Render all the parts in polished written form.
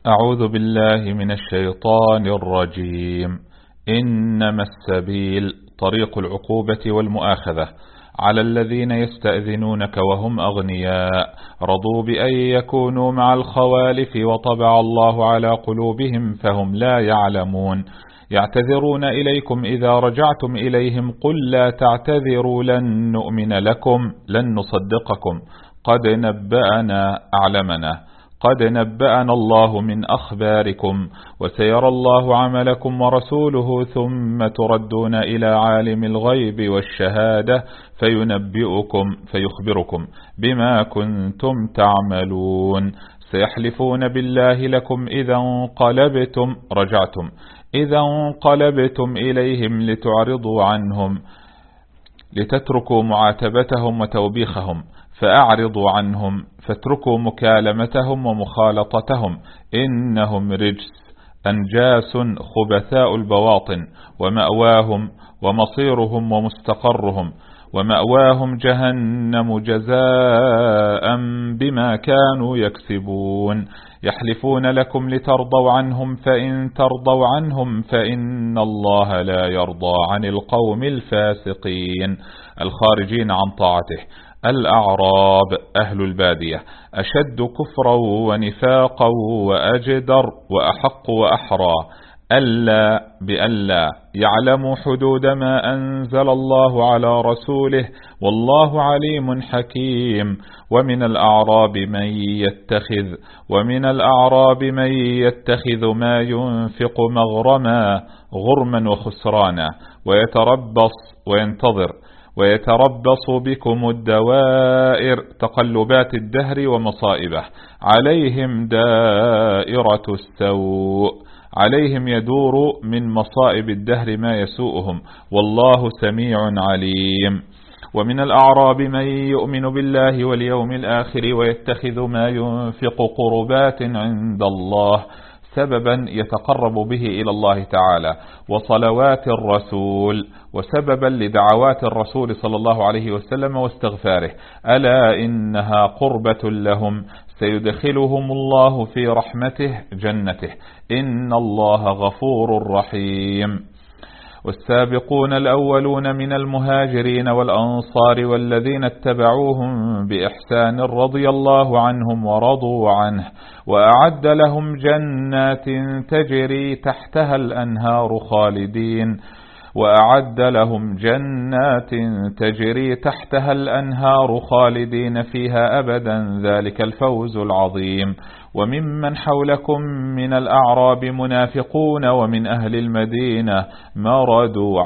أعوذ بالله من الشيطان الرجيم. إنما السبيل طريق العقوبة والمؤاخذة على الذين يستأذنونك وهم أغنياء رضوا بأن يكونوا مع الخوالف وطبع الله على قلوبهم فهم لا يعلمون. يعتذرون إليكم إذا رجعتم إليهم قل لا تعتذروا لن نؤمن لكم لن نصدقكم قد نبأنا الله من أخباركم وسيرى الله عملكم ورسوله ثم تردون إلى عالم الغيب والشهادة فيخبركم بما كنتم تعملون. سيحلفون بالله لكم إذا انقلبتم إليهم لتعرضوا عنهم لتتركوا معاتبتهم وتوبيخهم فأعرضوا عنهم فاتركوا مكالمتهم ومخالطتهم إنهم رجس أنجاس خبثاء البواطن ومأواهم ومصيرهم ومستقرهم ومأواهم جهنم جزاء بما كانوا يكسبون. يحلفون لكم لترضوا عنهم فإن ترضوا عنهم فإن الله لا يرضى عن القوم الفاسقين الخارجين عن طاعته. الأعراب أهل البادية أشد كفرا ونفاقا وأجدر وأحق وأحرى بألا يعلموا حدود ما أنزل الله على رسوله والله عليم حكيم. ومن الأعراب من يتخذ ما ينفق غرما وخسرانا ويتربص بكم الدوائر تقلبات الدهر ومصائبه عليهم دائرة السوء عليهم يدور من مصائب الدهر ما يسوءهم والله سميع عليم. ومن الأعراب من يؤمن بالله واليوم الآخر ويتخذ ما ينفق قربات عند الله سببا يتقرب به إلى الله تعالى وصلوات الرسول وسببا لدعوات الرسول صلى الله عليه وسلم واستغفاره ألا إنها قربة لهم سيدخلهم الله في رحمته جنته إن الله غفور رحيم. والسابقون الأولون من المهاجرين والأنصار والذين اتبعوهم بإحسان رضي الله عنهم ورضوا عنه وأعد لهم جنات تجري تحتها الأنهار خالدين فيها أبدا ذلك الفوز العظيم. وممن حولكم من الأعراب منافقون ومن أهل المدينة مرنوا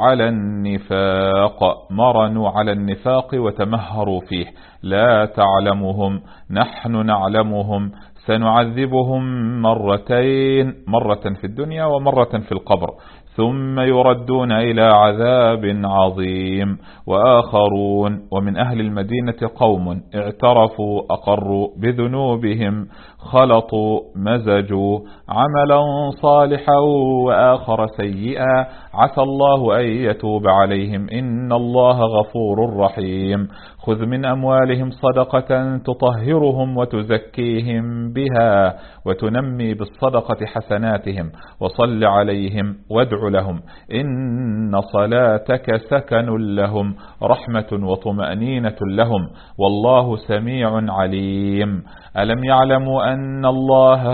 على النفاق وتمهروا فيه لا تعلمهم نحن نعلمهم سنعذبهم مرة في الدنيا ومرة في القبر ثم يردون إلى عذاب عظيم. وآخرون ومن أهل المدينة قوم اعترفوا أقروا بذنوبهم خلطوا مزجوا عملا صالحا وآخر سيئا عسى الله أن يتوب عليهم إن الله غفور رحيم. خذ من أموالهم صدقة تطهرهم وتزكيهم بها وتنمي بالصدقة حسناتهم وصل عليهم وادع لهم إن صلاتك سكن لهم رحمة وطمأنينة لهم والله سميع عليم. ألم يعلموا أن الله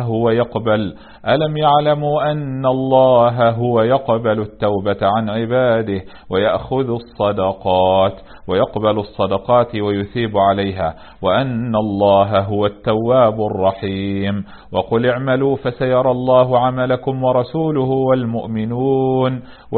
هو يقبل التوبة عن عباده ويقبل الصدقات ويثيب عليها وأن الله هو التواب الرحيم. وقل اعملوا فسيرى الله عملكم ورسوله والمؤمنون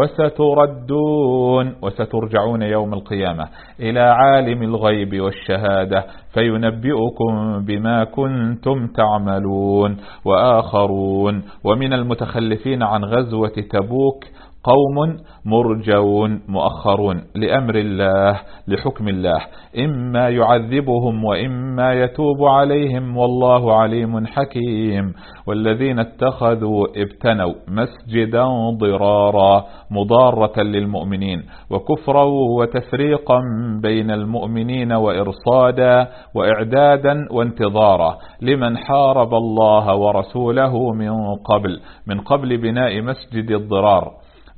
وسترجعون يوم القيامة إلى عالم الغيب والشهادة فينبئكم بما كنتم تعملون. وآخرون ومن المتخلفين عن غزوة تبوك قوم مرجون مؤخرون لأمر الله لحكم الله، إما يعذبهم وإما يتوب عليهم والله عليم حكيم. والذين اتخذوا ابتنوا مسجدا ضرارا مضارة للمؤمنين وكفرا وتفريقا بين المؤمنين وإرصادا وإعدادا وانتظارا لمن حارب الله ورسوله من قبل بناء مسجد الضرار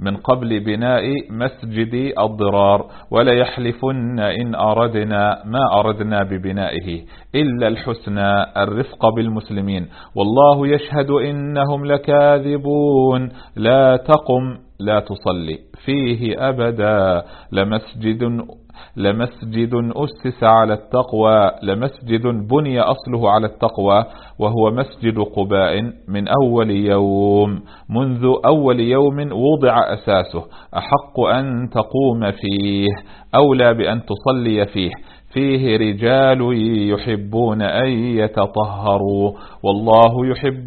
ولا يحلفن إن أردنا ما أردنا ببنائه إلا الحسنى الرفق بالمسلمين والله يشهد إنهم لكاذبون. لا تقم لا تصلي فيه أبدا لمسجد أسس على التقوى لمسجد بني أصله على التقوى وهو مسجد قباء منذ أول يوم وضع أساسه أحق أن تقوم فيه أولى بأن تصلي فيه رجال يحبون أن يتطهروا والله يحب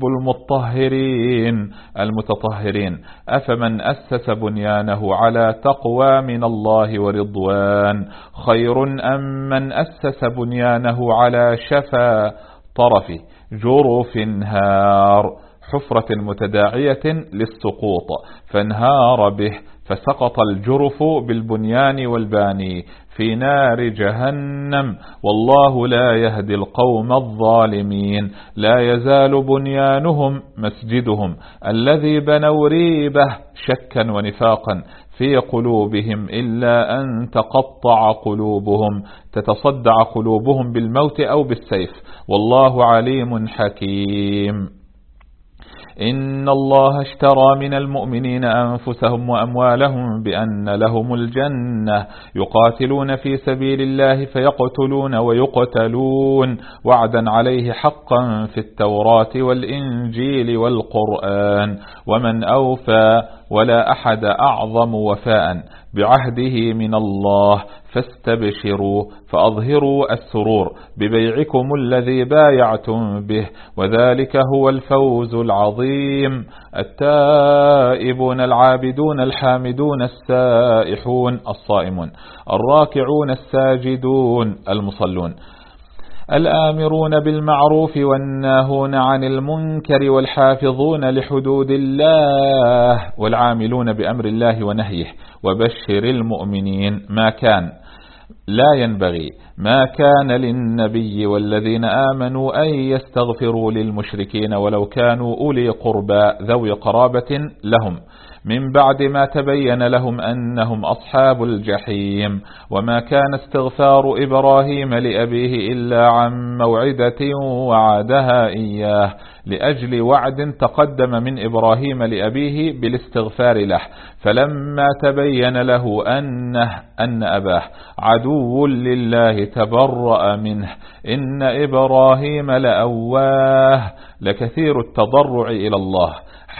المتطهرين. أفمن أسس بنيانه على تقوى من الله ورضوان خير أم من أسس بنيانه على شفا طرف جرف هار حفرة متداعية للسقوط فانهار به فسقط الجرف بالبنيان والباني في نار جهنم والله لا يهدي القوم الظالمين. لا يزال بنيانهم مسجدهم الذي بنوا ريبة شكا ونفاقا في قلوبهم إلا أن تتصدع قلوبهم بالموت أو بالسيف والله عليم حكيم. إن الله اشترى من المؤمنين أنفسهم وأموالهم بأن لهم الجنة يقاتلون في سبيل الله فيقتلون ويقتلون وعدا عليه حقا في التوراة والإنجيل والقرآن ومن أوفى ولا أحد أعظم وفاء بعهده من الله فاستبشروا فأظهروا السرور ببيعكم الذي بايعتم به وذلك هو الفوز العظيم. التائبون العابدون الحامدون السائحون الصائمون الراكعون الساجدون المصلون الآمرون بالمعروف والناهون عن المنكر والحافظون لحدود الله والعاملون بأمر الله ونهيه. وبشر المؤمنين لا ينبغي ما كان للنبي والذين آمنوا أن يستغفروا للمشركين ولو كانوا أولي قربى ذوي قرابة لهم من بعد ما تبين لهم أنهم أصحاب الجحيم. وما كان استغفار إبراهيم لأبيه إلا عن موعدة وعدها إياه لأجل وعد تقدم من إبراهيم لأبيه بالاستغفار له فلما تبين له أن أباه عدو لله تبرأ منه إن إبراهيم لأواه لكثير التضرع إلى الله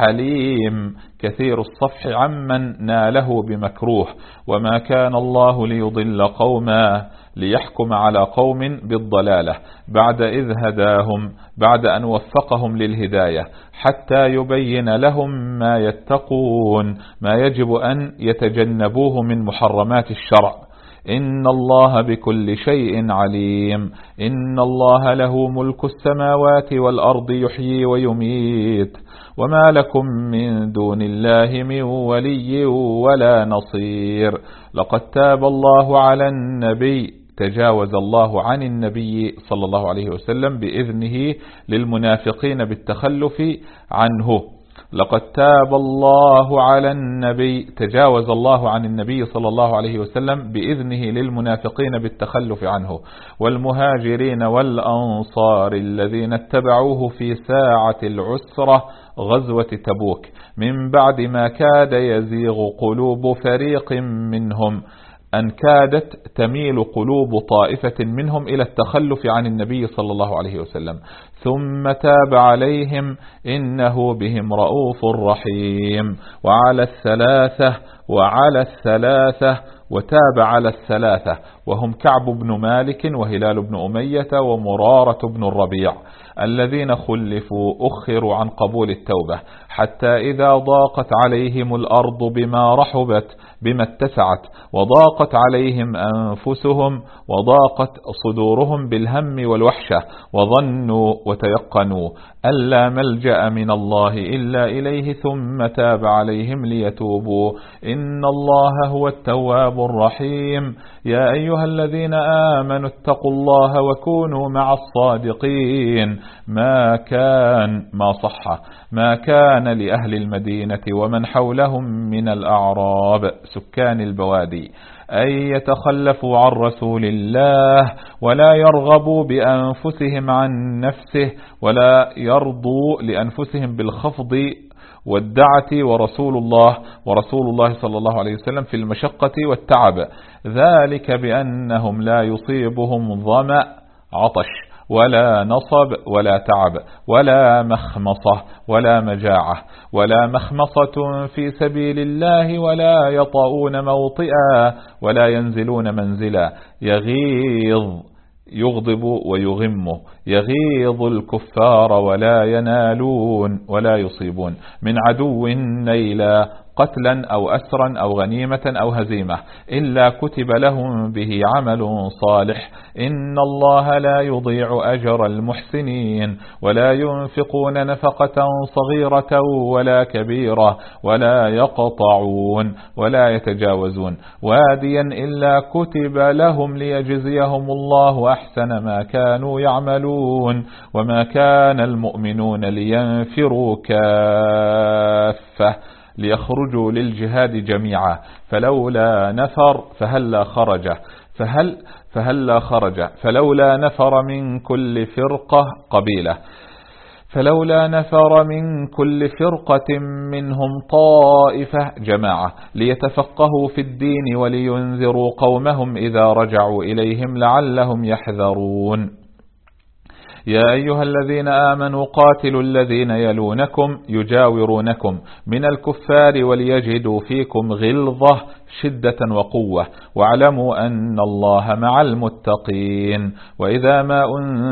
حليم كثير الصفح عمن ناله بمكروه. وما كان الله ليضل قوما ليحكم على قوم بالضلالة بعد إذ هداهم بعد أن وفقهم للهداية حتى يبين لهم ما يتقون ما يجب أن يتجنبوه من محرمات الشرع. إن الله بكل شيء عليم. إن الله له ملك السماوات والأرض يحيي ويميت وما لكم من دون الله من ولي ولا نصير. لقد تاب الله على النبي تجاوز الله عن النبي صلى الله عليه وسلم بإذنه للمنافقين بالتخلف عنه. لقد تاب الله على النبي تجاوز الله عن النبي صلى الله عليه وسلم بإذنه للمنافقين بالتخلف عنه والمهاجرين والأنصار الذين اتبعوه في ساعة العسرة غزوة تبوك من بعد ما كاد يزيغ قلوب فريق منهم أن كادت تميل قلوب طائفة منهم إلى التخلف عن النبي صلى الله عليه وسلم ثم تاب عليهم إنه بهم رؤوف رحيم. وعلى الثلاثة وتاب على الثلاثة وهم كعب بن مالك وهلال بن أمية ومرارة بن الربيع، الذين خلفوا أخروا عن قبول التوبة حتى إذا ضاقت عليهم الأرض بما رحبت بما اتسعت، وضاقت عليهم أنفسهم وضاقت صدورهم بالهم والوحشة، وظنوا وتيقنوا أن لا ملجأ من الله إلا إليه ثم تاب عليهم ليتوبوا إن الله هو التواب الرحيم. يا أيها الذين آمنوا اتقوا الله وكونوا مع الصادقين. ما كان لأهل المدينة ومن حولهم من الأعراب سكان البوادي أن يتخلفوا عن رسول الله ولا يرغبوا بأنفسهم عن نفسه ولا يرضوا لأنفسهم بالخفض والدعة ورسول الله صلى الله عليه وسلم في المشقة والتعب، ذلك بأنهم لا يصيبهم ظمأ عطش ولا نصب ولا تعب ولا مخمصة ولا مجاعة ولا مخمصة في سبيل الله ولا يطؤون موطئا ولا ينزلون منزلا يغضب ويغم يغيظ الكفار ولا ينالون ولا يصيبون من عدو نيلا قتلا أو أسرا أو غنيمة أو هزيمة إلا كتب لهم به عمل صالح إن الله لا يضيع أجر المحسنين. ولا ينفقون نفقة صغيرة ولا كبيرة ولا يقطعون ولا يتجاوزون واديا إلا كتب لهم ليجزيهم الله أحسن ما كانوا يعملون. وما كان المؤمنون لينفروا كافة ليخرجوا للجهاد جميعا فلولا نفر من كل فرقة قبيلة فلولا نفر من كل فرقة منهم طائفة جماعة ليتفقهوا في الدين ولينذروا قومهم إذا رجعوا إليهم لعلهم يحذرون. يا أيها الذين آمنوا قاتلوا الذين يلونكم يجاورونكم من الكفار وليجدوا فيكم غلظة شدة وقوة واعلموا أن الله مع المتقين. وإذا ما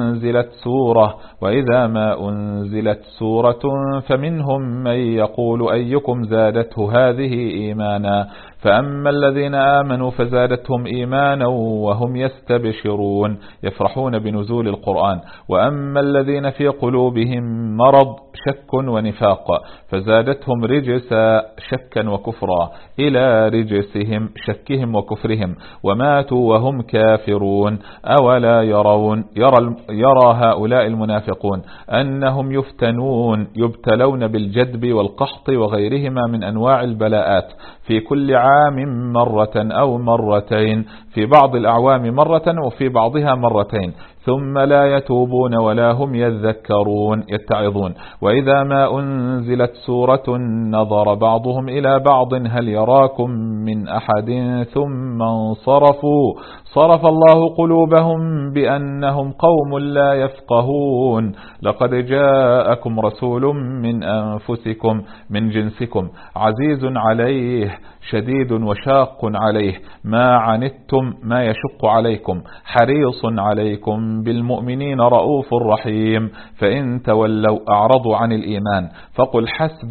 أنزلت سورة فمنهم من يقول أيكم زادته هذه إيمانا فأما الذين آمنوا فزادتهم إيمانا وهم يستبشرون يفرحون بنزول القرآن. وأما الذين في قلوبهم مرض شك ونفاق فزادتهم رجسا شكا وكفرا إلى رجسهم شكهم وكفرهم وماتوا وهم كافرون. أولا يرى هؤلاء المنافقون أنهم يبتلون بالجدب والقحط وغيرهما من أنواع البلاءات في كل عام مرة أو مرتين، في بعض الأعوام مرة وفي بعضها مرتين، ثم لا يتوبون ولا هم يتعظون. وإذا ما أنزلت سورة نظر بعضهم إلى بعض هل يراكم من أحد ثم انصرفوا صرف الله قلوبهم بأنهم قوم لا يفقهون. لقد جاءكم رسول من أنفسكم من جنسكم عزيز عليه شديد وشاق عليه ما عنتم ما يشق عليكم حريص عليكم بالمؤمنين رؤوف رحيم. فإن تولوا أعرضوا عن الإيمان فقل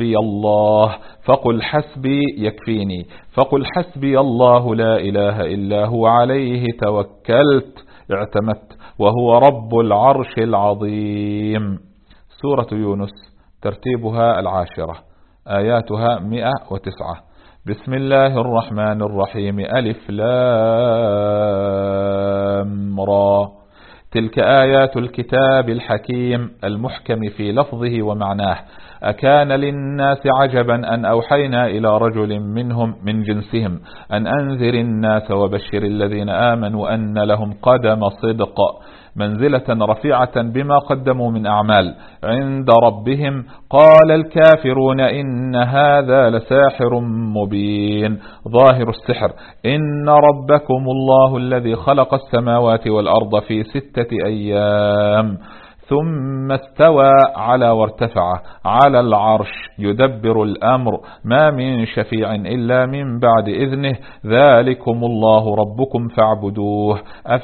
حسبي يكفيني فقل حسبي الله لا إله إلا هو عليه توكلت اعتمدت وهو رب العرش العظيم. سورة يونس ترتيبها 10 آياتها 109. بسم الله الرحمن الرحيم ألف لام را تلك آيات الكتاب الحكيم المحكم في لفظه ومعناه. أكان للناس عجبا أن أوحينا إلى رجل منهم من جنسهم أن أنذر الناس وبشر الذين آمنوا أن لهم قدم صدق منزلة رفيعة بما قدموا من أعمال عند ربهم. قال الكافرون إن هذا لساحر مبين ظاهر السحر. إن ربكم الله الذي خلق السماوات والأرض في 6 أيام ثم استوى على وارتفع على العرش يدبر الأمر ما من شفيع إلا من بعد إذنه ذلكم الله ربكم فاعبدوه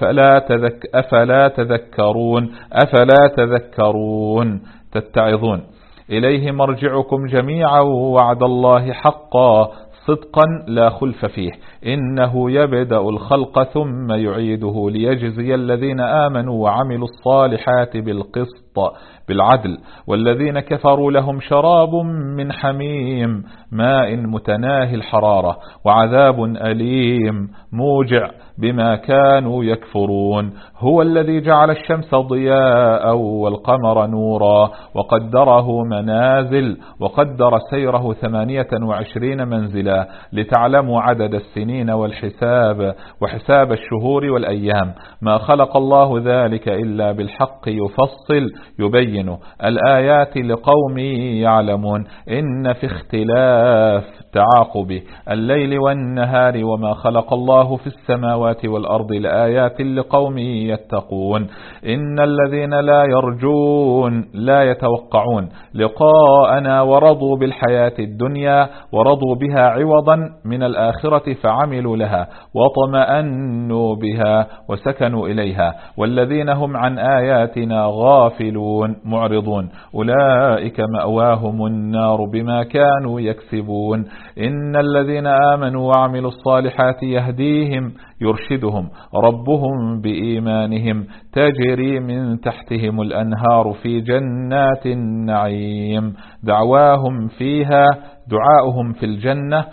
أفلا تذكرون تتعظون. إليه مرجعكم جميعا وعد الله حقا صدقا لا خلف فيه إنه يبدأ الخلق ثم يعيده ليجزي الذين آمنوا وعملوا الصالحات بالقسط بالعدل والذين كفروا لهم شراب من حميم ماء متناهي الحرارة وعذاب أليم موجع بما كانوا يكفرون. هو الذي جعل الشمس ضياء والقمر نورا وقدره منازل وقدر سيره 28 منزلا لتعلموا عدد السنين والحساب وحساب الشهور والأيام ما خلق الله ذلك إلا بالحق يفصل يبين الآيات لقوم يعلمون إن في اختلاف تعاقب الليل والنهار وما خلق الله في السماوات والأرض لآيات لقوم يتقون. إن الذين لا يرجون لا يتوقعون لقاءنا ورضوا بالحياة الدنيا ورضوا بها عوضا من الآخرة فعملوا لها وطمأنوا بها وسكنوا إليها والذين هم عن آياتنا غافلون معرضون أولئك مأواهم النار بما كانوا يكسبون. إن الذين آمنوا وعملوا الصالحات يهديهم يرشدهم ربهم بإيمانهم تجري من تحتهم الأنهار في جنات النعيم دعواهم دعاؤهم في الجنة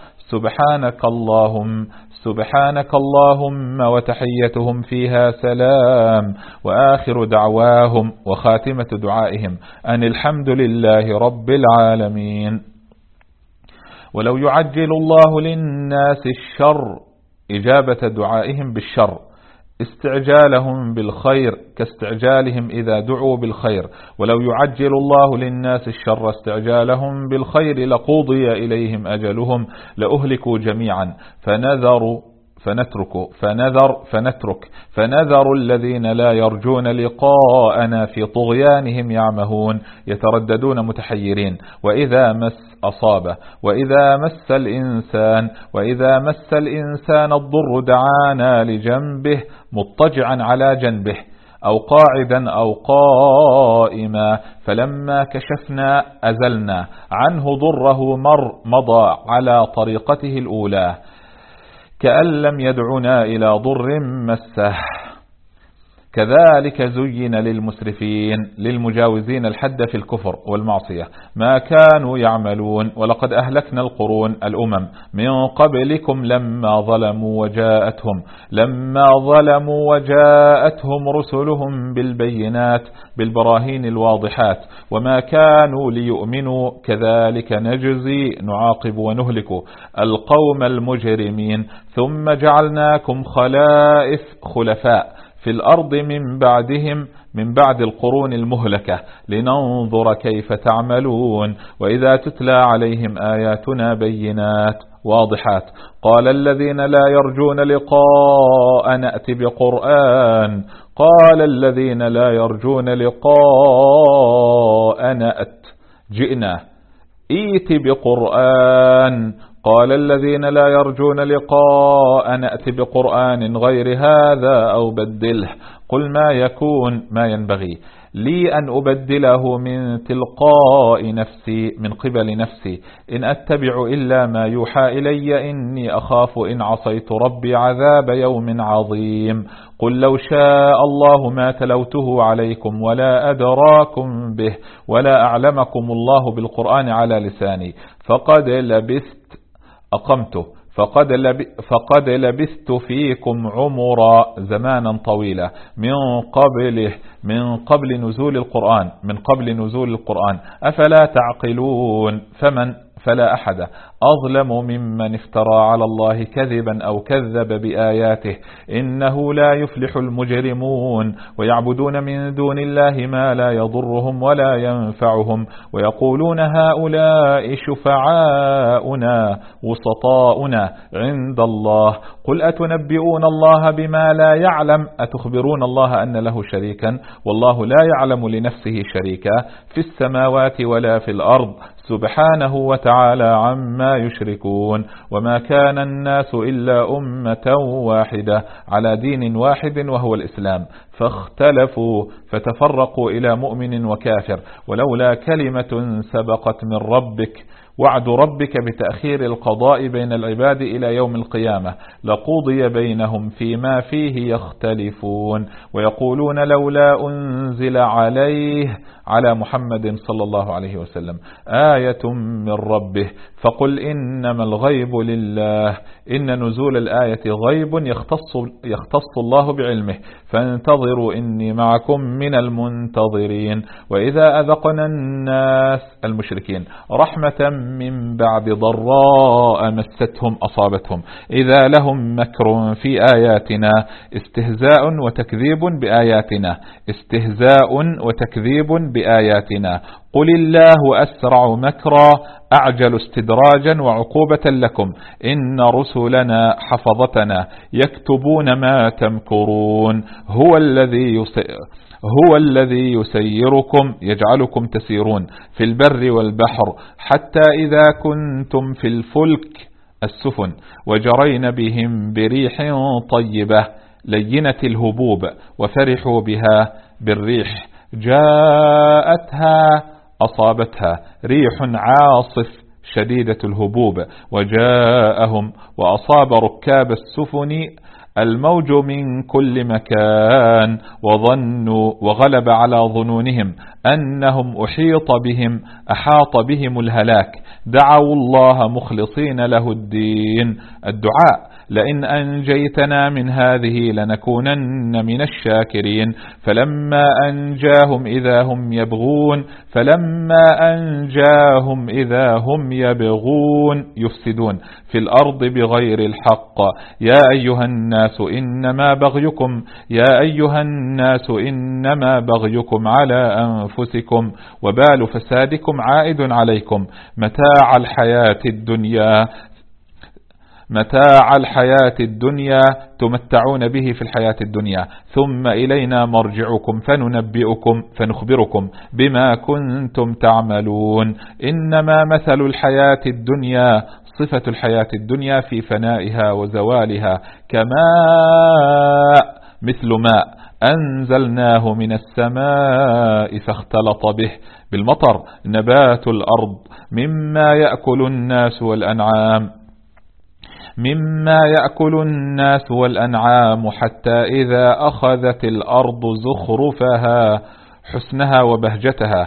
سبحانك اللهم وتحيتهم فيها سلام وآخر دعواهم وخاتمة دعائهم أن الحمد لله رب العالمين. ولو يعجل الله للناس الشر إجابة دعائهم بالشر استعجالهم بالخير كاستعجالهم إذا دعوا بالخير ولو يعجل الله للناس الشر استعجالهم بالخير لقضي إليهم أجلهم لأهلكوا جميعا فنذر الذين لا يرجون لقاءنا في طغيانهم يعمهون يترددون متحيرين وإذا مس الإنسان الضر دعانا لجنبه مضطجعا على جنبه أو قاعدا أو قائما فلما كشفنا أزلنا عنه ضره مضى على طريقته الأولى كأن لم يدعنا إلى ضر مسه. كذلك زين للمسرفين للمجاوزين الحد في الكفر والمعصية ما كانوا يعملون ولقد أهلكنا القرون الأمم من قبلكم لما ظلموا وجاءتهم رسلهم بالبينات بالبراهين الواضحات وما كانوا ليؤمنوا كذلك نعاقب ونهلك القوم المجرمين ثم جعلناكم خلفاء في الأرض من بعد القرون المهلكة لننظر كيف تعملون. وإذا تتلى عليهم آياتنا بينات واضحات قال الذين لا يرجون لقاء نأت جئنا ائت بقرآن قال الذين لا يرجون لقاء نأت بقرآن غير هذا أو بدله قل ما ينبغي لي أن أبدله من تلقاء نفسي من قبل نفسي إن أتبع إلا ما يوحى إلي إني أخاف إن عصيت ربي عذاب يوم عظيم. قل لو شاء الله ما تلوته عليكم ولا أدراكم به ولا أعلمكم الله بالقرآن على لساني فقد لبثت فيكم عمرا زمانا طويلا من قبل نزول القرآن أفلا تعقلون. فلا أحد أظلم ممن افترى على الله كذبا أو كذب بآياته إنه لا يفلح المجرمون ويعبدون من دون الله ما لا يضرهم ولا ينفعهم ويقولون هؤلاء شفعاؤنا وسطاؤنا عند الله قل أتنبئون الله بما لا يعلم أتخبرون الله أن له شريكا والله لا يعلم لنفسه شريكا في السماوات ولا في الأرض سبحانه وتعالى عما يشركون. وما كان الناس إلا أمة واحدة على دين واحد وهو الإسلام فاختلفوا فتفرقوا إلى مؤمن وكافر ولولا كلمة سبقت من ربك وعد ربك بتأخير القضاء بين العباد إلى يوم القيامة لقضي بينهم فيما فيه يختلفون. ويقولون لولا أنزل على محمد صلى الله عليه وسلم آية من ربه فقل إنما الغيب لله إن نزول الآية غيب يختص الله بعلمه فانتظروا إني معكم من المنتظرين. وإذا أذقنا الناس المشركين رحمة من بعد ضراء مستهم أصابتهم إذا لهم مكر في آياتنا استهزاء وتكذيب بآياتنا قل الله أسرع مكرا أعجل استدراجا وعقوبة لكم إن رسلنا حفظتنا يكتبون ما تمكرون. هو الذي يسيركم يجعلكم تسيرون في البر والبحر حتى إذا كنتم في الفلك السفن وجرين بهم بريح طيبة لينة الهبوب وفرحوا بها بالريح جاءتها أصابتها ريح عاصف شديدة الهبوب وجاءهم وأصاب ركاب السفن الموج من كل مكان وظنوا وغلب على ظنونهم أنهم أحاط بهم الهلاك دعوا الله مخلصين له الدين الدعاء لئن أنجيتنا من هذه لنكونن من الشاكرين فلما أنجاهم إذا هم يبغون يفسدون في الأرض بغير الحق يا أيها الناس إنما بغيكم على أنفسكم وبال فسادكم عائد عليكم متاع الحياة الدنيا تمتعون به في الحياة الدنيا ثم إلينا مرجعكم فنخبركم بما كنتم تعملون. إنما مثل الحياة الدنيا صفة الحياة الدنيا في فنائها وزوالها كماء مثل ماء أنزلناه من السماء فاختلط به بالمطر نبات الأرض مما يأكل الناس والأنعام حتى إذا أخذت الأرض زخرفها حسنها وبهجتها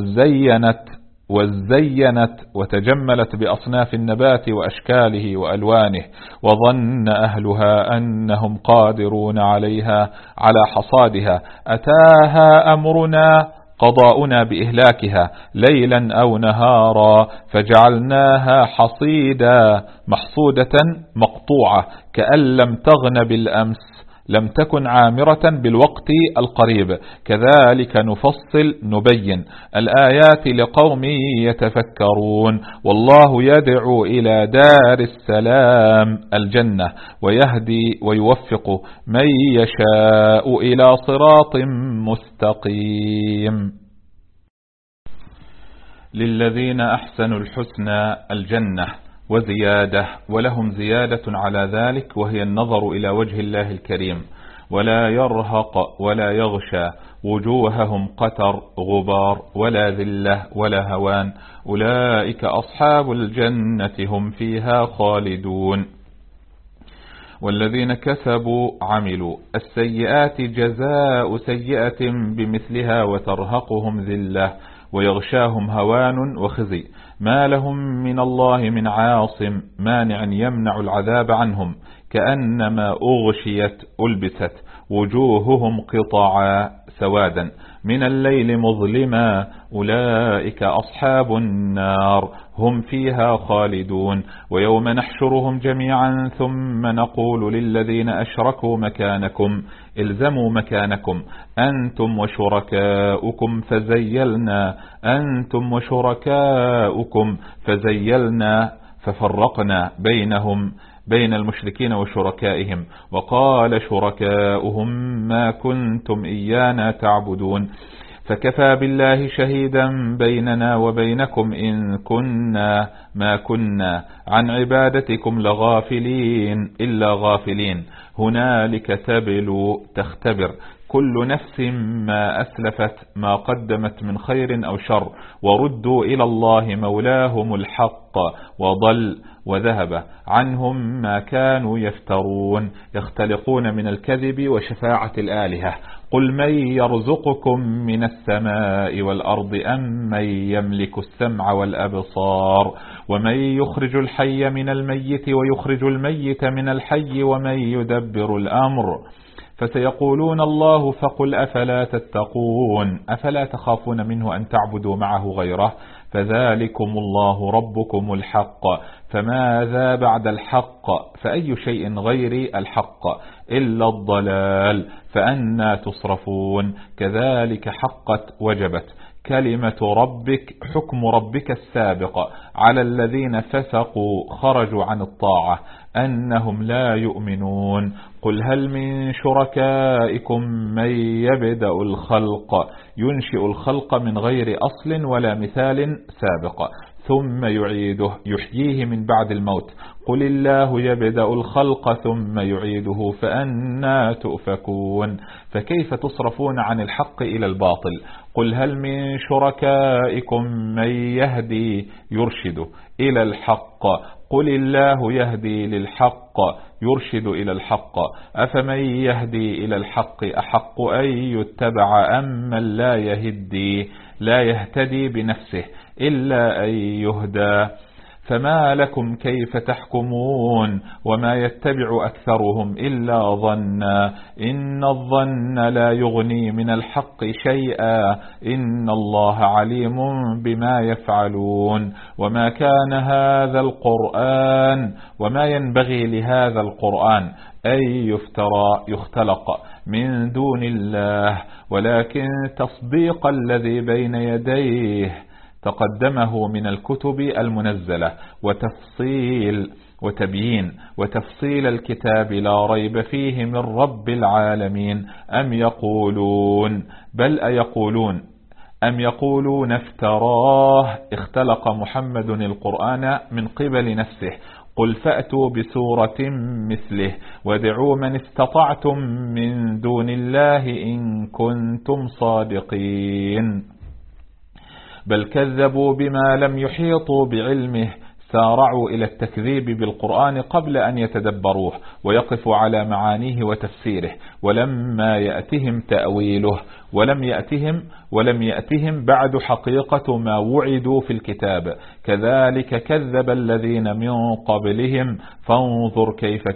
وزينت وتجملت بأصناف النبات وأشكاله وألوانه وظن أهلها أنهم قادرون عليها على حصادها أتاها أمرنا قضاؤنا بإهلاكها ليلا أو نهارا فجعلناها حصيدا محصودة مقطوعة كأن لم تغن بالأمس لم تكن عامرة بالوقت القريب كذلك نبين الآيات لقوم يتفكرون. والله يدعو إلى دار السلام الجنة ويهدي ويوفق من يشاء إلى صراط مستقيم. للذين أحسنوا الحسنى الجنة وزيادة ولهم زيادة على ذلك وهي النظر إلى وجه الله الكريم ولا يرهق ولا يغشى وجوههم قتر غبار ولا ذلة ولا هوان أولئك أصحاب الجنة هم فيها خالدون. والذين كسبوا عملوا السيئات جزاء سيئة بمثلها وترهقهم ذلة ويغشاهم هوان وخزي ما لهم من الله من عاصم مانع يمنع العذاب عنهم كأنما ألبست وجوههم قطعا سوادا من الليل مظلما أولئك أصحاب النار هم فيها خالدون. ويوم نحشرهم جميعا ثم نقول للذين أشركوا مكانكم الزموا مكانكم أنتم وشركاؤكم فزيلنا ففرقنا بينهم بين المشركين وشركائهم. وقال شركاؤهم ما كنتم إيانا تعبدون فكفى بالله شهيدا بيننا وبينكم إن كنا ما كنا عن عبادتكم لغافلين إلا غافلين. هنالك تبلو تختبر كل نفس ما أسلفت ما قدمت من خير أو شر وردوا إلى الله مولاهم الحق وضل وذهب عنهم ما كانوا يفترون يختلقون من الكذب وشفاعة الآلهة. قل من يرزقكم من السماء والأرض أم من يملك السمع والأبصار ومن يخرج الحي من الميت ويخرج الميت من الحي ومن يدبر الأمر فسيقولون الله فقل أفلا تتقون أفلا تخافون منه أن تعبدوا معه غيره فذلكم الله ربكم الحق فماذا بعد الحق فأي شيء غير الحق إلا الضلال فأنى تصرفون. كذلك حقت وجبت كلمة ربك حكم ربك السابق على الذين فسقوا خرجوا عن الطاعة أنهم لا يؤمنون. قل هل من شركائكم من يبدأ الخلق ينشئ الخلق من غير أصل ولا مثال سابق ثم يعيده يحييه من بعد الموت قل الله يبدأ الخلق ثم يعيده فأنى تؤفكون. فكيف تصرفون عن الحق إلى الباطل؟ قل هل من شركائكم من يهدي يرشد إلى الحق قل الله يهدي للحق يرشد إلى الحق أفمن يهدي إلى الحق أحق أن يتبع أم من لا يهتدي بنفسه إلا أن يهدى. فما لكم كيف تحكمون وما يتبع أكثرهم إلا ظنا إن الظن لا يغني من الحق شيئا إن الله عليم بما يفعلون. وما كان هذا القرآن وما ينبغي لهذا القرآن أن يختلق من دون الله ولكن تصديق الذي بين يديه تقدمه من الكتب المنزلة وتفصيل وتبيين وتفصيل الكتاب لا ريب فيه من رب العالمين. أم يقولون افتراه اختلق محمد القرآن من قبل نفسه قل فأتوا بسورة مثله وادعوا من استطعتم من دون الله إن كنتم صادقين. بل كذبوا بما لم يحيطوا بعلمه سارعوا إلى التكذيب بالقرآن قبل أن يتدبروه ويقفوا على معانيه وتفسيره ولما يأتهم تأويله ولم يأتهم بعد حقيقة ما وعدوا في الكتاب. كذلك كذب الذين من قبلهم فانظر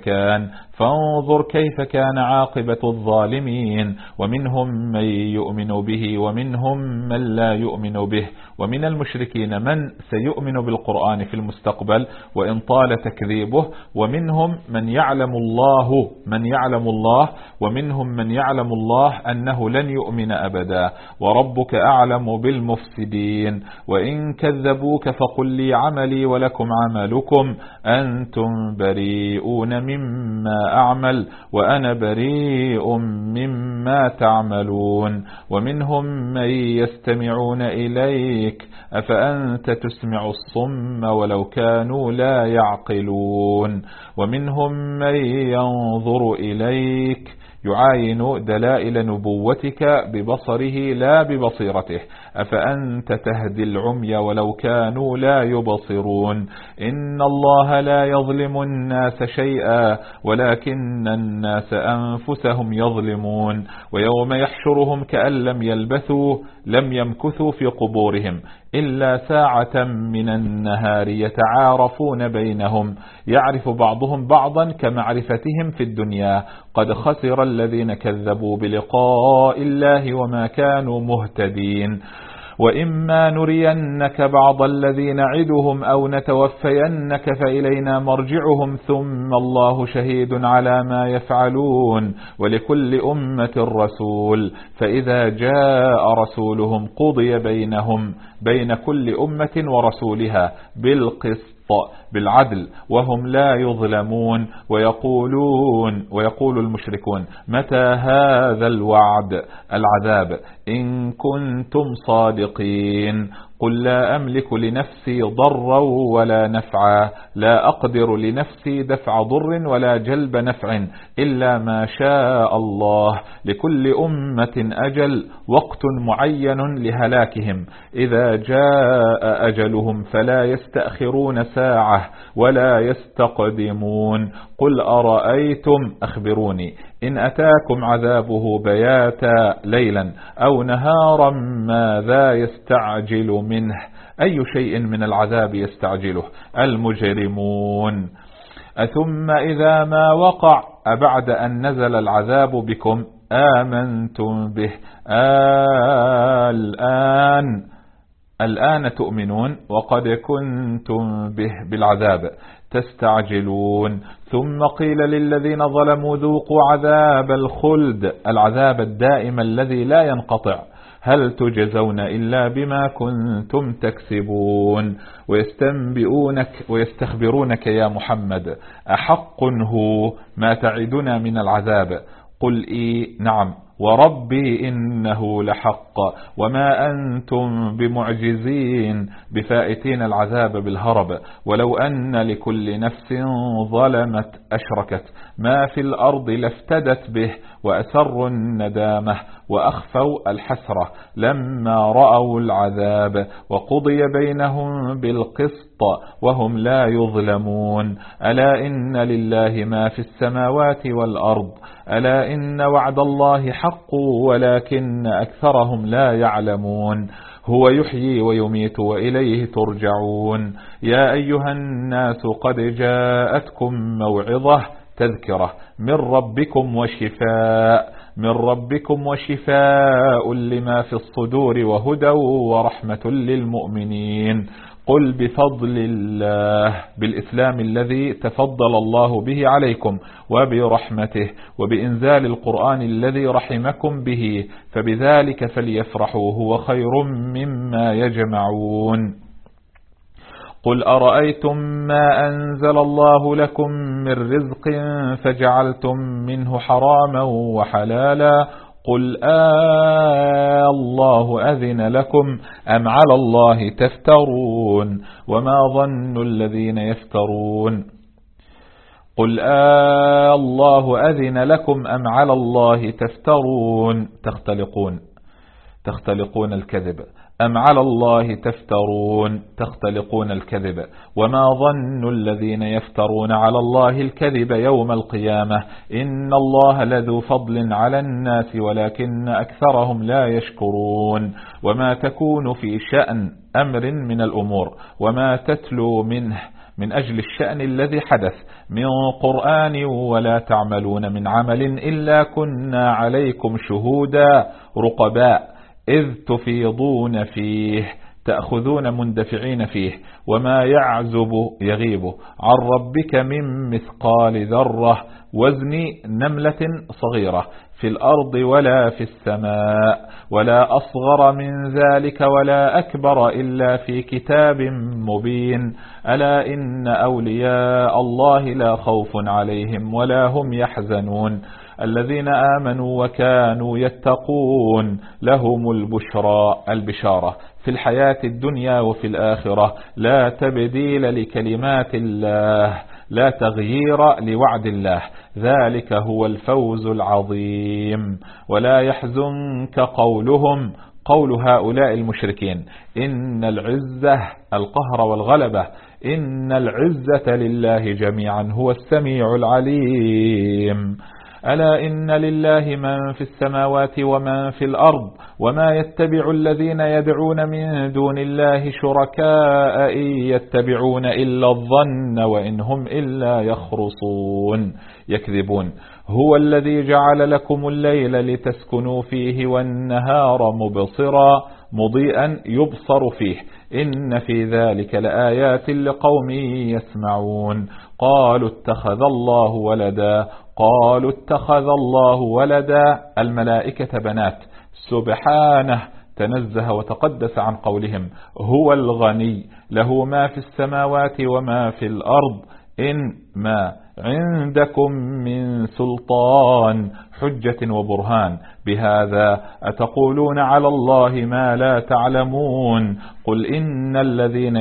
كيف كان عاقبة الظالمين. ومنهم من يؤمن به ومنهم من لا يؤمن به ومن المشركين من سيؤمن بالقرآن في المستقبل وإن طال تكذيبه ومنهم من يعلم الله ومنهم من يعلم الله أنه لن يؤمن أبدا وربك أعلم بالمفسدين. وإن كذبوك فقل لي عملي ولكم عملكم أنتم بريئون مما أعمل وأنا بريء مما تعملون. ومنهم من يستمعون إليك أفأنت تسمع الصم ولو كانوا لا يعقلون. ومنهم من ينظر إليك يعاين دلائل نبوتك ببصره لا ببصيرته أفأنت تهدي العمي ولو كانوا لا يبصرون. إن الله لا يظلم الناس شيئا ولكن الناس أنفسهم يظلمون. ويوم يحشرهم كأن لم يمكثوا في قبورهم إلا ساعة من النهار يتعارفون بينهم يعرف بعضهم بعضا كمعرفتهم في الدنيا قد خسر الذين كذبوا بلقاء الله وما كانوا مهتدين. وإما نرينك بعض الذين نعدهم أو نتوفينك فإلينا مرجعهم ثم الله شهيد على ما يفعلون ولكل أمة رسول فإذا جاء رسولهم قضي بين كل أمة ورسولها بالقسط بالعدل وهم لا يظلمون. ويقول المشركون متى هذا الوعد العذاب إن كنتم صادقين. قل لا أملك لنفسي ضرا ولا نفعا، لا أقدر لنفسي دفع ضر ولا جلب نفع إلا ما شاء الله، لكل أمة أجل، وقت معين لهلاكهم، إذا جاء أجلهم فلا يستأخرون ساعة ولا يستقدمون. قل أرأيتم، أخبروني، إن أتاكم عذابه بياتا ليلا أو نهارا ماذا يستعجل منه؟ أي شيء من العذاب يستعجله المجرمون؟ أثم إذا ما وقع أبعد أن نزل العذاب بكم آمنتم به الآن تؤمنون وقد كنتم به بالعذاب تستعجلون. ثم قيل للذين ظلموا ذوقوا عذاب الخلد، العذاب الدائم الذي لا ينقطع، هل تجزون إلا بما كنتم تكسبون. ويستخبرونك يا محمد أحق هو ما تعدنا من العذاب؟ قل نعم وربي إنه لحق وما أنتم بمعجزين بفائتين العذاب بالهرب. ولو أن لكل نفس ظلمت أشركت ما في الأرض لافتدت به وأسروا الندامة وأخفوا الحسرة لما رأوا العذاب وقضي بينهم بالقسط وهم لا يظلمون. ألا إن لله ما في السماوات والأرض، ألا إن وعد الله حق ولكن أكثرهم لا يعلمون. هو يحيي ويميت وإليه ترجعون. يا أيها الناس قد جاءتكم موعظة، تذكرة من ربكم وشفاء لما في الصدور وهدى ورحمة للمؤمنين. قل بفضل الله، بالإسلام الذي تفضل الله به عليكم، وبرحمته، وبإنزال القرآن الذي رحمكم به، فبذلك فليفرحوا هو خير مما يجمعون. قل أرأيتم ما أنزل الله لكم من رزق فجعلتم منه حراما وحلالا، قل الله أذن لكم أم على الله تفترون وما ظن الذين يفترون. قل الله أذن لكم أم على الله تفترون، تختلقون الكذب، أم على الله تفترون تختلقون الكذب. وما ظن الذين يفترون على الله الكذب يوم القيامة إن الله لذو فضل على الناس ولكن أكثرهم لا يشكرون. وما تكون في شأن أمر من الأمور وما تتلو منه من أجل الشأن الذي حدث من قرآن ولا تعملون من عمل إلا كنا عليكم شهودا رقباء إذ تفيضون فيه تأخذون مندفعين فيه وما يغيب عن ربك من مثقال ذرة وزن نملة صغيرة في الأرض ولا في السماء ولا أصغر من ذلك ولا أكبر إلا في كتاب مبين. ألا إن أولياء الله لا خوف عليهم ولا هم يحزنون الذين آمنوا وكانوا يتقون لهم البشارة في الحياة الدنيا وفي الآخرة لا تبديل لكلمات الله لا تغيير لوعد الله ذلك هو الفوز العظيم. ولا يحزنك قول هؤلاء المشركين إن العزة القهر والغلبة إن العزة لله جميعا هو السميع العليم. ألا إن لله من في السماوات ومن في الأرض وما يتبع الذين يدعون من دون الله شركاء إن يتبعون إلا الظن وإن هم إلا يكذبون. هو الذي جعل لكم الليل لتسكنوا فيه والنهار مبصرا مضيئا يبصر فيه إن في ذلك لآيات لقوم يسمعون. قالوا اتخذ الله ولدا الملائكة بنات سبحانه تنزه وتقدس عن قولهم هو الغني له ما في السماوات وما في الأرض إن ما عندكم من سلطان حجة وبرهان بهذا أتقولون على الله ما لا تعلمون قل إن الذين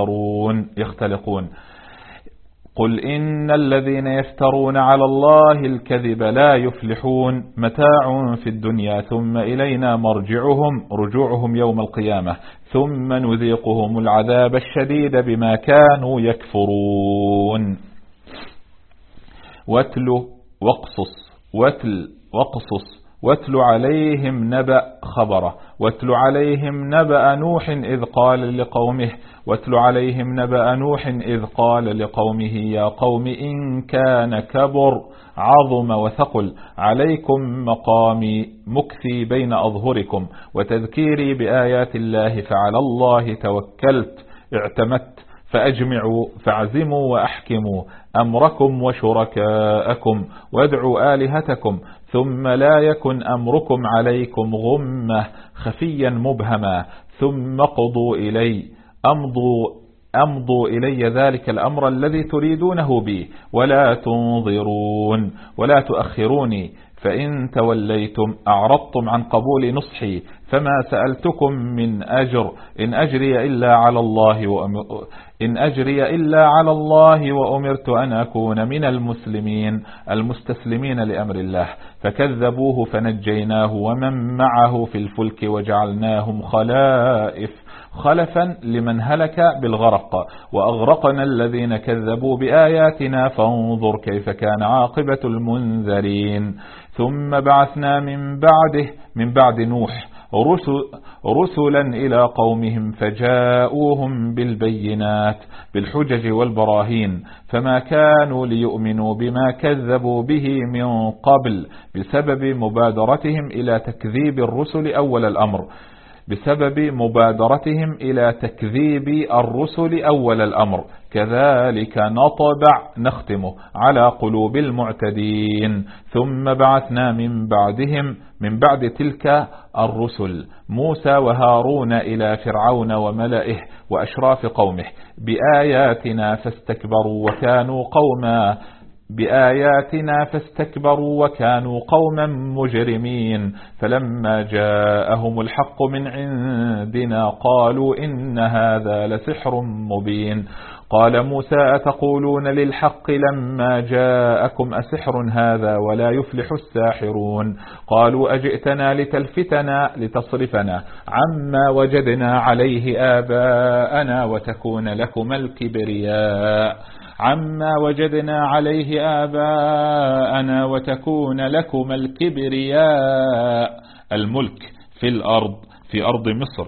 يفترون على الله الكذب لا يفلحون متاع في الدنيا ثم إلينا رجوعهم يوم القيامة ثم نذيقهم العذاب الشديد بما كانوا يكفرون. واتل عليهم نبأ خبره واتل عليهم نبأ نوح إذ قال لقومه يا قوم إن كان كبر عظم وثقل عليكم مقامي مكثي بين أظهركم وتذكيري بآيات الله فعلى الله توكلت اعتمدت فاعزموا وأحكموا أمركم وشركاءكم وادعوا آلهتكم ثم لا يكن أمركم عليكم غمة خفيا مبهما ثم أمضوا إلي ذلك الأمر الذي تريدونه بي ولا تنظرون ولا تؤخروني فإن توليتم أعرضتم عن قبول نصحي فما سألتكم من أجر إن أجري إلا على الله وأمرت أن أكون من المستسلمين لأمر الله فكذبوه فنجيناه ومن معه في الفلك وجعلناهم خلفا لمن هلك بالغرق وأغرقنا الذين كذبوا بآياتنا فانظر كيف كان عاقبة المنذرين. ثم بعثنا من بعد نوح رسلا إلى قومهم فجاءوهم بالبينات بالحجج والبراهين فما كانوا ليؤمنوا بما كذبوا به من قبل بسبب مبادرتهم إلى تكذيب الرسل أول الأمر كذلك نختم على قلوب المعتدين. ثم بعثنا من بعد تلك الرسل موسى وهارون إلى فرعون وملئه وأشراف قومه بآياتنا فاستكبروا وكانوا قوما مجرمين فلما جاءهم الحق من عندنا قالوا إن هذا لسحر مبين. قال موسى أتقولون للحق لما جاءكم أسحر هذا ولا يفلح الساحرون قالوا أجئتنا لتصرفنا عما وجدنا عليه آباءنا وتكون لكم الكبرياء الملك في أرض مصر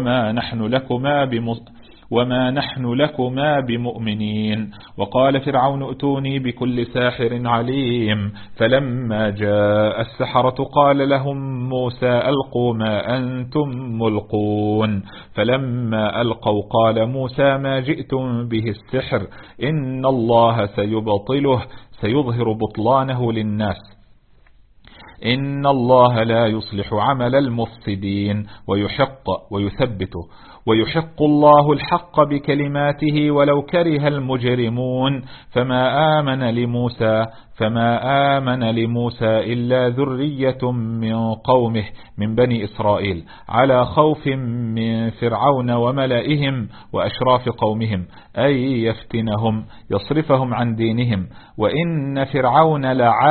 وما نحن لكما بمؤمنين. وقال فرعون ائتوني بكل ساحر عليم فلما جاء السحرة قال لهم موسى ألقوا ما أنتم ملقون فلما ألقوا قال موسى ما جئتم به السحر إن الله سيظهر بطلانه للناس إن الله لا يصلح عمل المفسدين ويحق الله الحق بكلماته ولو كره المجرمون فما آمن لموسى إلا ذرية من قومه من بني إسرائيل على خوف من فرعون وملئهم وأشراف قومهم أن يفتنهم يصرفهم عن دينهم وإن فرعون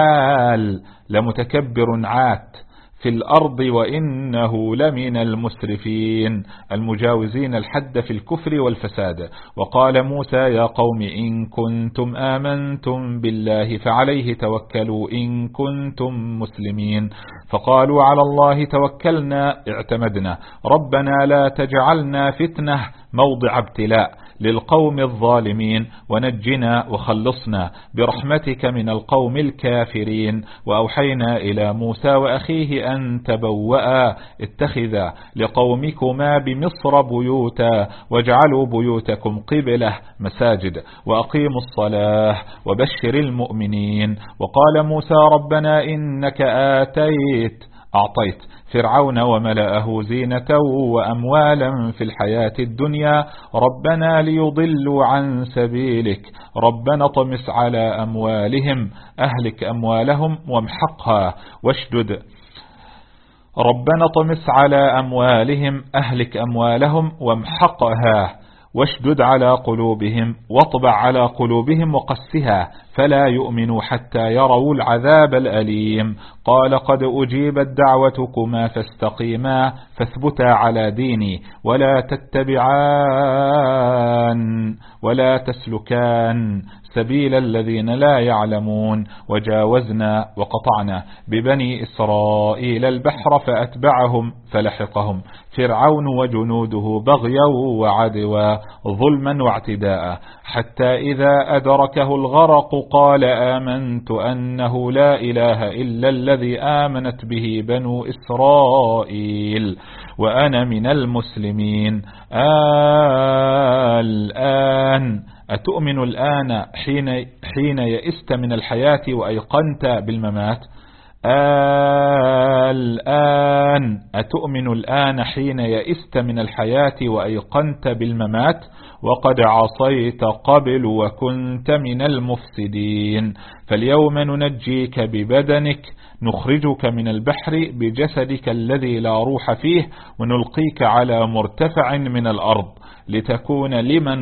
لمتكبر عات في الأرض وإنه لمن المسرفين المجاوزين الحد في الكفر والفساد. وقال موسى يا قوم إن كنتم آمنتم بالله فعليه توكلوا إن كنتم مسلمين فقالوا على الله توكلنا اعتمدنا ربنا لا تجعلنا فتنة موضع ابتلاء للقوم الظالمين ونجنا وخلصنا برحمتك من القوم الكافرين. وأوحينا إلى موسى وأخيه أن تبوأ اتخذا لقومكما بمصر بيوتا واجعلوا بيوتكم قبلة مساجد وأقيموا الصلاة وبشر المؤمنين. وقال موسى ربنا إنك أعطيت فرعون وملأه زينة وأموالا في الحياة الدنيا ربنا ليضلوا عن سبيلك ربنا طمس على أموالهم أهلك أموالهم وامحقها واشدد ربنا طمس على أموالهم أهلك أموالهم وامحقها واشدد على قلوبهم واطبع على قلوبهم وقسها فلا يؤمنوا حتى يروا العذاب الأليم قال قد أجيبت دعوتكما فاستقيما فاثبتا على ديني ولا تتبعان ولا تسلكان سبيل الذين لا يعلمون وجاوزنا وقطعنا ببني إسرائيل البحر فأتبعهم فلحقهم فرعون وجنوده بغيا وعدوا ظلما واعتداء حتى إذا أدركه الغرق قال آمنت أنه لا إله إلا الذي آمنت به بنو إسرائيل وأنا من المسلمين الآن أتؤمن الآن حين يئست من الحياة وأيقنت بالممات الآن أتؤمن الآن حين يئست من الحياة وأيقنت بالممات وقد عصيت قبل وكنت من المفسدين فاليوم ننجيك ببدنك نخرجك من البحر بجسدك الذي لا روح فيه ونلقيك على مرتفع من الأرض لتكون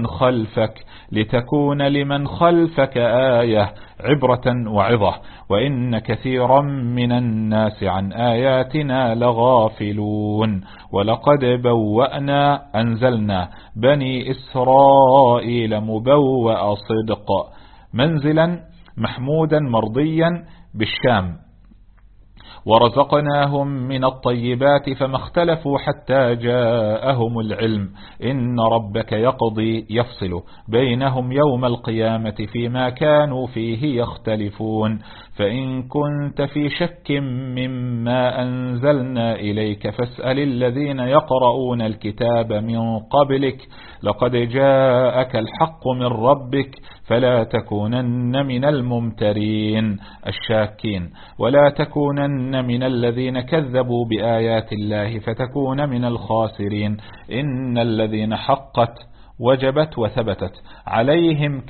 لمن خلفك آية عبرة وعظة وإن كثيرا من الناس عن آياتنا لغافلون ولقد أنزلنا بني إسرائيل مبوأ صدق منزلا محمودا مرضيا بالشام ورزقناهم من الطيبات فما اختلفوا حتى جاءهم العلم إن ربك يفصل بينهم يوم القيامة فيما كانوا فيه يختلفون فإن كنت في شك مما أنزلنا إليك فاسأل الذين يقرؤون الكتاب من قبلك لقد جاءك الحق من ربك فلا تكونن من الممترين الشاكين ولا تكونن من الذين كذبوا بآيات الله فتكون من الخاسرين إن الذين حقت وجبت وثبتت عليهم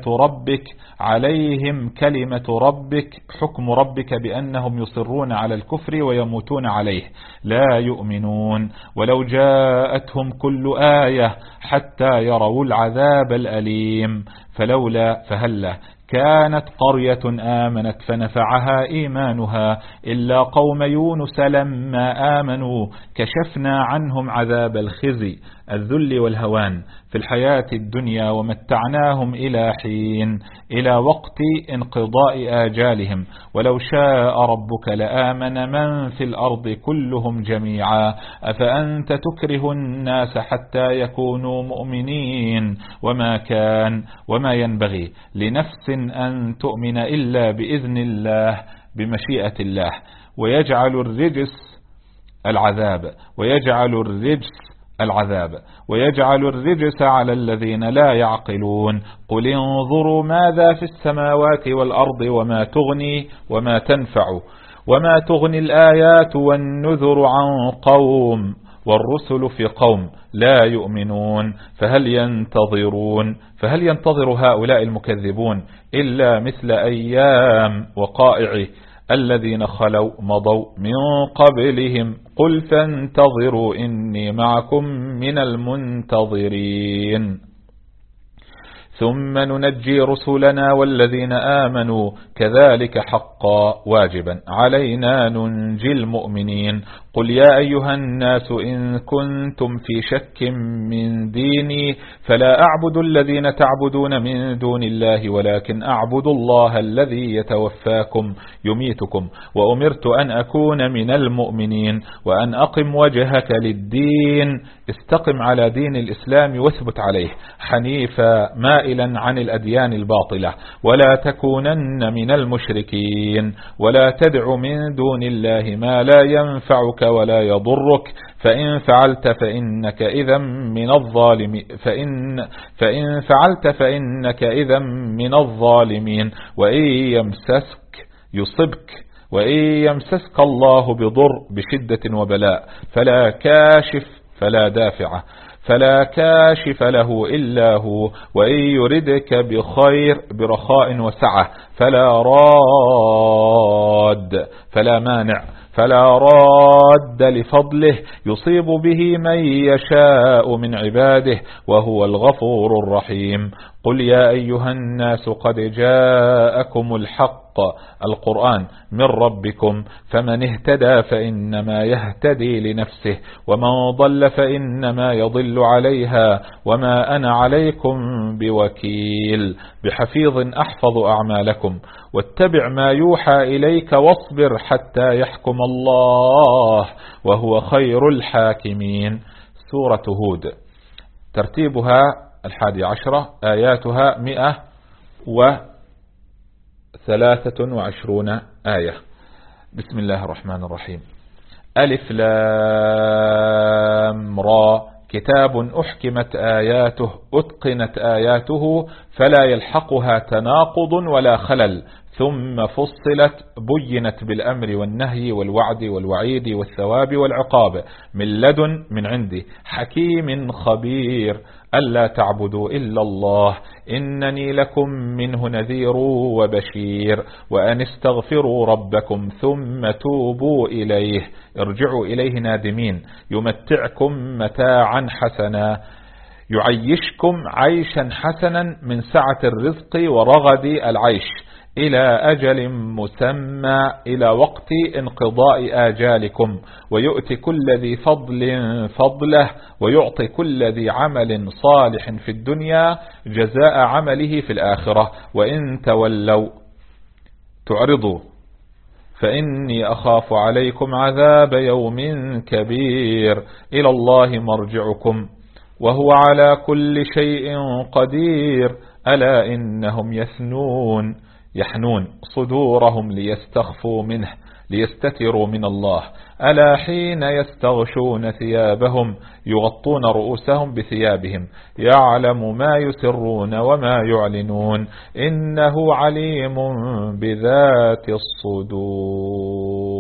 كلمة ربك حكم ربك بأنهم يصرون على الكفر ويموتون عليه لا يؤمنون ولو جاءتهم كل آية حتى يروا العذاب الأليم فهلا كانت قرية آمنت فنفعها إيمانها إلا قوم يونس لما آمنوا كشفنا عنهم عذاب الخزي الذل والهوان في الحياة الدنيا ومتعناهم إلى حين إلى وقت انقضاء آجالهم ولو شاء ربك لآمن من في الأرض كلهم جميعا أفأنت تكره الناس حتى يكونوا مؤمنين وما ينبغي لنفس أن تؤمن إلا بإذن الله بمشيئة الله ويجعل الرجس على الذين لا يعقلون قل انظروا ماذا في السماوات والأرض وما تغني الآيات والنذر عن قوم والرسل في قوم لا يؤمنون فهل ينتظر هؤلاء المكذبون إلا مثل أيام وقائع الذين خلوا مضوا من قبلهم قل فانتظروا إني معكم من المنتظرين ثم ننجي رسلنا والذين آمنوا كذلك حقا واجبا علينا ننجي المؤمنين قل يا أيها الناس إن كنتم في شك من ديني فلا أعبد الذين تعبدون من دون الله ولكن أعبد الله الذي يتوفاكم يميتكم وأمرت أن أكون من المؤمنين وأن أقم وجهك للدين استقم على دين الإسلام واثبت عليه حنيفا مائلا عن الأديان الباطلة ولا تكونن من المشركين ولا تدع من دون الله ما لا ينفعك ولا يضرك فإن فعلت فإنك إذا من الظالمين وإن يمسسك يصبك وإن يمسسك الله بضر بشدة وبلاء فلا دافع فلا كاشف له إلا هو، وإن يردك بخير برخاء وسعة فلا راد لفضله يصيب به من يشاء من عباده وهو الغفور الرحيم. قل يا أيها الناس قد جاءكم الحق القرآن من ربكم، فمن اهتدى فإنما يهتدي لنفسه، ومن ضل فإنما يضل عليها، وما أنا عليكم بوكيل. بحفيظ أحفظ أعمالكم، واتبع ما يوحى إليك واصبر حتى يحكم الله وهو خير الحاكمين. سورة هود ترتيبها 11، آياتها 123 آية. بسم الله الرحمن الرحيم. ألف لام را، كتاب أحكمت آياته أتقنت آياته فلا يلحقها تناقض ولا خلل، ثم فصلت بينت بالأمر والنهي والوعد والوعيد والثواب والعقاب من لدن من عندي حكيم خبير، ألا تعبدوا إلا الله إنني لكم منه نذير وبشير، وأن استغفروا ربكم ثم توبوا إليه، ارجعوا إليه نادمين، يمتعكم متاعا حسنا، يعيشكم عيشا حسنا من سعة الرزق ورغد العيش إلى أجل مسمى، إلى وقت انقضاء آجالكم، ويؤتي كل ذي فضل فضله، ويعطي كل ذي عمل صالح في الدنيا جزاء عمله في الآخرة، وإن تولوا تعرضوا فإني أخاف عليكم عذاب يوم كبير، إلى الله مرجعكم وهو على كل شيء قدير، ألا إنهم يحنون صدورهم ليستخفوا منه ليستتروا من الله، ألا حين يستغشون ثيابهم يغطون رؤوسهم بثيابهم، يعلم ما يسرون وما يعلنون إنه عليم بذات الصدور.